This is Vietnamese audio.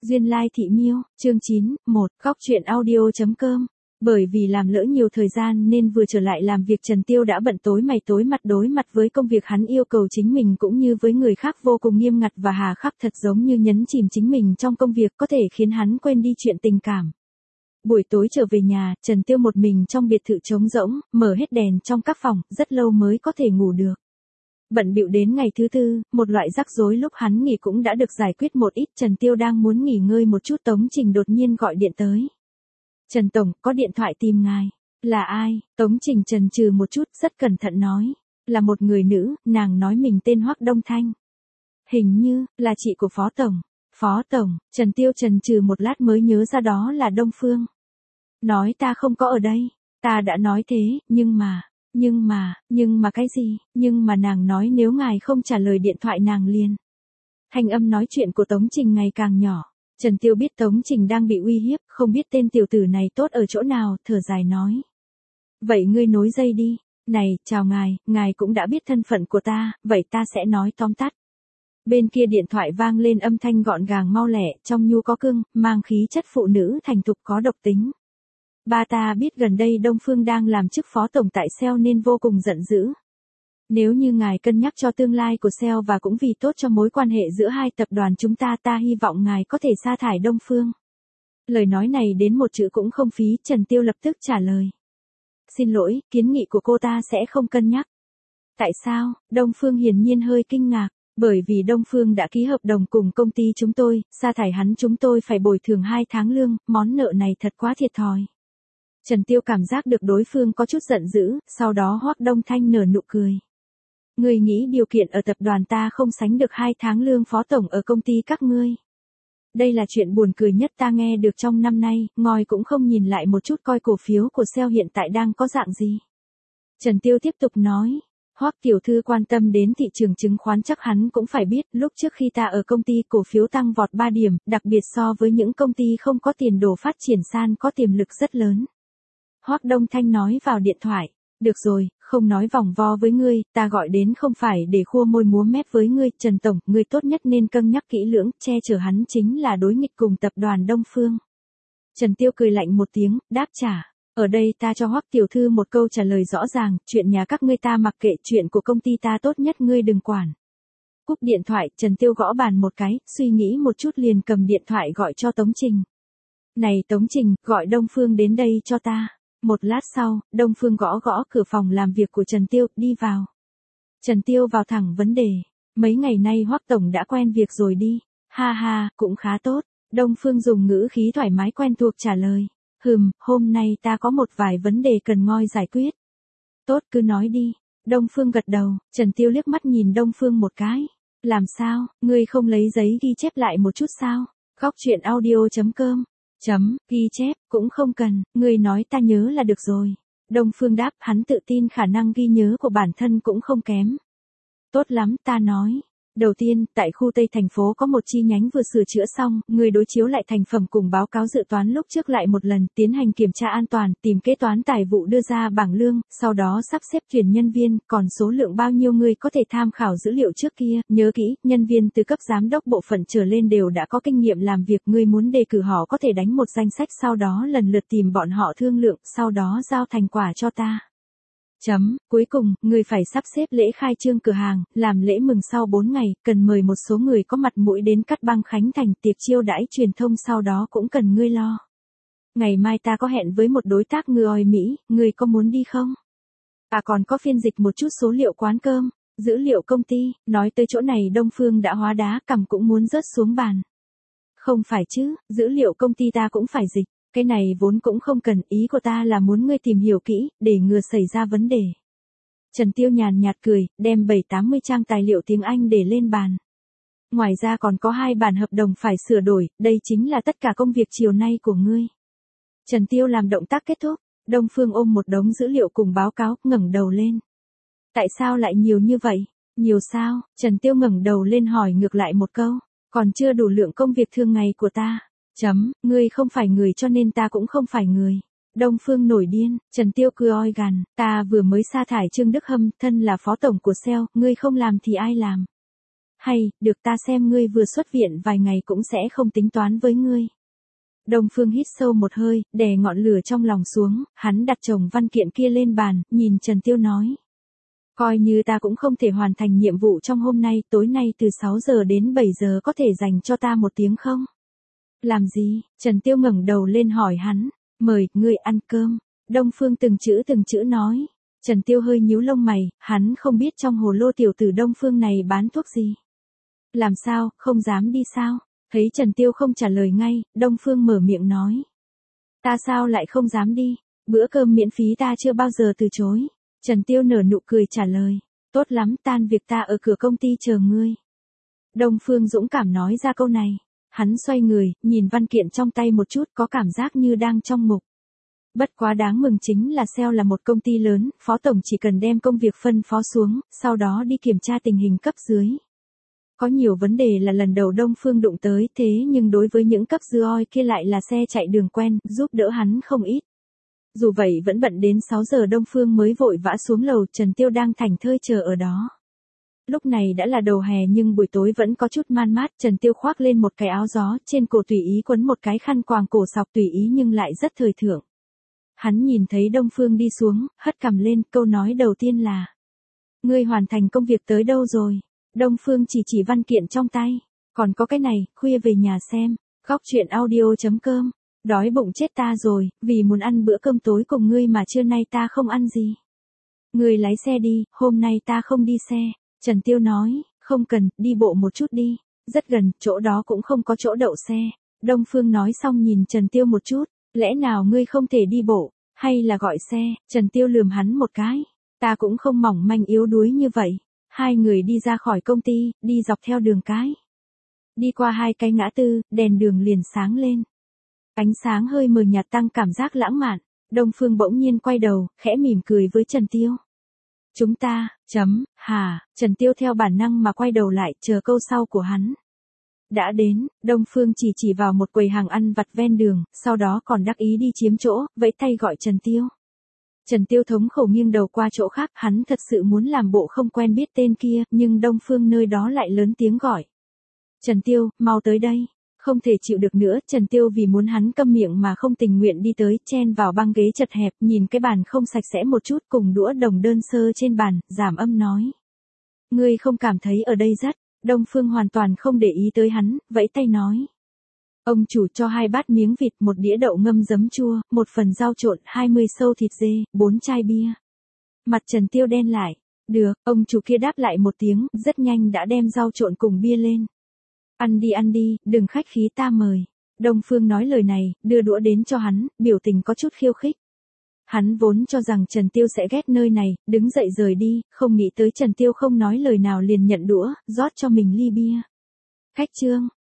Duyên Lai Thị Miêu, chương 9, 1, góc truyện audio.com. Bởi vì làm lỡ nhiều thời gian nên vừa trở lại làm việc Trần Tiêu đã bận tối mày tối mặt đối mặt với công việc hắn yêu cầu chính mình cũng như với người khác vô cùng nghiêm ngặt và hà khắc thật giống như nhấn chìm chính mình trong công việc có thể khiến hắn quên đi chuyện tình cảm. Buổi tối trở về nhà, Trần Tiêu một mình trong biệt thự trống rỗng, mở hết đèn trong các phòng, rất lâu mới có thể ngủ được. Bận bịu đến ngày thứ tư, một loại rắc rối lúc hắn nghỉ cũng đã được giải quyết một ít. Trần Tiêu đang muốn nghỉ ngơi một chút Tống Trình đột nhiên gọi điện tới. Trần Tổng, có điện thoại tìm ngài. Là ai? Tống Trình chần chừ một chút, rất cẩn thận nói. Là một người nữ, nàng nói mình tên Hoắc Đông Thanh. Hình như, là chị của Phó Tổng. Phó Tổng, Trần Tiêu chần chừ một lát mới nhớ ra đó là Đông Phương. Nói ta không có ở đây. Ta đã nói thế, nhưng mà cái gì? Nhưng mà nàng nói nếu ngài không trả lời điện thoại nàng liền. Thanh âm nói chuyện của Tống Trình ngày càng nhỏ. Trần Tiêu biết Tống Trình đang bị uy hiếp, không biết tên tiểu tử này tốt ở chỗ nào, thở dài nói. Vậy ngươi nối dây đi. Này, chào ngài cũng đã biết thân phận của ta, vậy ta sẽ nói tóm tắt. Bên kia điện thoại vang lên âm thanh gọn gàng mau lẹ, trong nhu có cưng, mang khí chất phụ nữ thành thục có độc tính. Ba ta biết gần đây Đông Phương đang làm chức phó tổng tại SEO nên vô cùng giận dữ. Nếu như ngài cân nhắc cho tương lai của SEO và cũng vì tốt cho mối quan hệ giữa hai tập đoàn chúng ta hy vọng ngài có thể sa thải Đông Phương. Lời nói này đến một chữ cũng không phí, Trần Tiêu lập tức trả lời. Xin lỗi, kiến nghị của cô ta sẽ không cân nhắc. Tại sao? Đông Phương hiển nhiên hơi kinh ngạc. Bởi vì Đông Phương đã ký hợp đồng cùng công ty chúng tôi, sa thải hắn chúng tôi phải bồi thường 2 tháng lương, món nợ này thật quá thiệt thòi. Trần Tiêu cảm giác được đối phương có chút giận dữ, sau đó Hoắc Đông Thanh nở nụ cười. Ngươi nghĩ điều kiện ở tập đoàn ta không sánh được 2 tháng lương phó tổng ở công ty các ngươi. Đây là chuyện buồn cười nhất ta nghe được trong năm nay, ngồi cũng không nhìn lại một chút coi cổ phiếu của SEO hiện tại đang có dạng gì. Trần Tiêu tiếp tục nói. Hoắc tiểu thư quan tâm đến thị trường chứng khoán chắc hắn cũng phải biết, lúc trước khi ta ở công ty cổ phiếu tăng vọt 3 điểm, đặc biệt so với những công ty không có tiền đồ phát triển san có tiềm lực rất lớn. Hoắc Đông Thanh nói vào điện thoại, được rồi, không nói vòng vo với ngươi, ta gọi đến không phải để khua môi múa mép với ngươi, Trần Tổng, ngươi tốt nhất nên cân nhắc kỹ lưỡng, che chở hắn chính là đối nghịch cùng tập đoàn Đông Phương. Trần Tiêu cười lạnh một tiếng, đáp trả. Ở đây ta cho Hoắc tiểu thư một câu trả lời rõ ràng, chuyện nhà các ngươi ta mặc kệ, chuyện của công ty ta tốt nhất ngươi đừng quản. Cúp điện thoại, Trần Tiêu gõ bàn một cái, suy nghĩ một chút liền cầm điện thoại gọi cho Tống Trình. Này Tống Trình, gọi Đông Phương đến đây cho ta. Một lát sau, Đông Phương gõ gõ cửa phòng làm việc của Trần Tiêu, đi vào. Trần Tiêu vào thẳng vấn đề. Mấy ngày nay Hoắc Tổng đã quen việc rồi đi. Ha ha, cũng khá tốt. Đông Phương dùng ngữ khí thoải mái quen thuộc trả lời. Hôm nay ta có một vài vấn đề cần ngoi giải quyết. Tốt, cứ nói đi. Đông Phương gật đầu, Trần Tiêu liếc mắt nhìn Đông Phương một cái. Làm sao, ngươi không lấy giấy ghi chép lại một chút sao? Góc truyện audio.com. Ghi chép, cũng không cần, ngươi nói ta nhớ là được rồi. Đông Phương đáp, hắn tự tin khả năng ghi nhớ của bản thân cũng không kém. Tốt lắm, ta nói. Đầu tiên, tại khu Tây thành phố có một chi nhánh vừa sửa chữa xong, người đối chiếu lại thành phẩm cùng báo cáo dự toán lúc trước lại một lần, tiến hành kiểm tra an toàn, tìm kế toán tài vụ đưa ra bảng lương, sau đó sắp xếp tuyển nhân viên, còn số lượng bao nhiêu người có thể tham khảo dữ liệu trước kia, nhớ kỹ, nhân viên từ cấp giám đốc bộ phận trở lên đều đã có kinh nghiệm làm việc, người muốn đề cử họ có thể đánh một danh sách sau đó lần lượt tìm bọn họ thương lượng, sau đó giao thành quả cho ta. Cuối cùng, người phải sắp xếp lễ khai trương cửa hàng, làm lễ mừng sau 4 ngày, cần mời một số người có mặt mũi đến Cát Băng Khánh Thành, tiệc chiêu đãi truyền thông sau đó cũng cần ngươi lo. Ngày mai ta có hẹn với một đối tác người Mỹ, ngươi có muốn đi không? Còn có phiên dịch một chút số liệu quán cơm, dữ liệu công ty, nói tới chỗ này Đông Phương đã hóa đá, cằm cũng muốn rớt xuống bàn. Không phải chứ, dữ liệu công ty ta cũng phải dịch. Cái này vốn cũng không cần, ý của ta là muốn ngươi tìm hiểu kỹ, để ngừa xảy ra vấn đề. Trần Tiêu nhàn nhạt cười, đem 7-80 trang tài liệu tiếng Anh để lên bàn. Ngoài ra còn có 2 bản hợp đồng phải sửa đổi, đây chính là tất cả công việc chiều nay của ngươi. Trần Tiêu làm động tác kết thúc, Đông Phương ôm một đống dữ liệu cùng báo cáo, ngẩng đầu lên. Tại sao lại nhiều như vậy? Nhiều sao? Trần Tiêu ngẩng đầu lên hỏi ngược lại một câu, còn chưa đủ lượng công việc thường ngày của ta. Ngươi không phải người cho nên ta cũng không phải người. Đông Phương nổi điên, Trần Tiêu cười oi gằn, ta vừa mới sa thải Trương Đức Hâm, thân là phó tổng của SEO, ngươi không làm thì ai làm? hay, được ta xem ngươi vừa xuất viện vài ngày cũng sẽ không tính toán với ngươi. Đông Phương hít sâu một hơi, đè ngọn lửa trong lòng xuống, hắn đặt chồng văn kiện kia lên bàn, nhìn Trần Tiêu nói. Coi như ta cũng không thể hoàn thành nhiệm vụ trong hôm nay, tối nay từ 6 giờ đến 7 giờ có thể dành cho ta một tiếng không? Làm gì? Trần Tiêu ngẩng đầu lên hỏi hắn. Mời, ngươi ăn cơm. Đông Phương từng chữ nói. Trần Tiêu hơi nhíu lông mày, hắn không biết trong hồ lô tiểu tử Đông Phương này bán thuốc gì. Làm sao, không dám đi sao? Thấy Trần Tiêu không trả lời ngay, Đông Phương mở miệng nói. Ta sao lại không dám đi? Bữa cơm miễn phí ta chưa bao giờ từ chối. Trần Tiêu nở nụ cười trả lời. Tốt lắm, tan việc ta ở cửa công ty chờ ngươi. Đông Phương dũng cảm nói ra câu này. Hắn xoay người, nhìn văn kiện trong tay một chút, có cảm giác như đang trong ngục. Bất quá đáng mừng chính là SEO là một công ty lớn, phó tổng chỉ cần đem công việc phân phó xuống, sau đó đi kiểm tra tình hình cấp dưới. Có nhiều vấn đề là lần đầu Đông Phương đụng tới, thế nhưng đối với những cấp dưới oi kia lại là xe chạy đường quen, giúp đỡ hắn không ít. Dù vậy vẫn bận đến 6 giờ Đông Phương mới vội vã xuống lầu, Trần Tiêu đang thảnh thơi chờ ở đó. Lúc này đã là đầu hè nhưng buổi tối vẫn có chút man mát, Trần Tiêu khoác lên một cái áo gió, trên cổ tùy ý quấn một cái khăn quàng cổ sọc tùy ý nhưng lại rất thời thượng. Hắn nhìn thấy Đông Phương đi xuống, hất cằm lên, câu nói đầu tiên là: Ngươi hoàn thành công việc tới đâu rồi? Đông Phương chỉ văn kiện trong tay. Còn có cái này, khuya về nhà xem. Góc truyện audio.com. Đói bụng chết ta rồi, vì muốn ăn bữa cơm tối cùng ngươi mà trưa nay ta không ăn gì. Ngươi lái xe đi, hôm nay ta không đi xe. Trần Tiêu nói, không cần, đi bộ một chút đi. Rất gần, chỗ đó cũng không có chỗ đậu xe. Đông Phương nói xong nhìn Trần Tiêu một chút. Lẽ nào ngươi không thể đi bộ, hay là gọi xe? Trần Tiêu lườm hắn một cái. Ta cũng không mỏng manh yếu đuối như vậy. Hai người đi ra khỏi công ty, đi dọc theo đường cái. Đi qua hai cái ngã tư, đèn đường liền sáng lên. Ánh sáng hơi mờ nhạt tăng cảm giác lãng mạn. Đông Phương bỗng nhiên quay đầu, khẽ mỉm cười với Trần Tiêu. Chúng ta, Trần Tiêu theo bản năng mà quay đầu lại, chờ câu sau của hắn. Đã đến, Đông Phương chỉ vào một quầy hàng ăn vặt ven đường, sau đó còn đắc ý đi chiếm chỗ, vẫy tay gọi Trần Tiêu. Trần Tiêu thống khổ nghiêng đầu qua chỗ khác, hắn thật sự muốn làm bộ không quen biết tên kia, nhưng Đông Phương nơi đó lại lớn tiếng gọi. Trần Tiêu, mau tới đây. Không thể chịu được nữa, Trần Tiêu vì muốn hắn câm miệng mà không tình nguyện đi tới, chen vào băng ghế chật hẹp, nhìn cái bàn không sạch sẽ một chút cùng đũa đồng đơn sơ trên bàn, giảm âm nói. Ngươi không cảm thấy ở đây rất. Đông Phương hoàn toàn không để ý tới hắn, vẫy tay nói. Ông chủ cho 2 bát miếng vịt, 1 đĩa đậu ngâm giấm chua, 1 phần rau trộn, 20 sâu thịt dê, 4 chai bia. Mặt Trần Tiêu đen lại. Được, ông chủ kia đáp lại một tiếng, rất nhanh đã đem rau trộn cùng bia lên. Ăn đi, đừng khách khí ta mời. Đông Phương nói lời này, đưa đũa đến cho hắn, biểu tình có chút khiêu khích. Hắn vốn cho rằng Trần Tiêu sẽ ghét nơi này, đứng dậy rời đi, không nghĩ tới Trần Tiêu không nói lời nào liền nhận đũa, rót cho mình ly bia. Khách trương,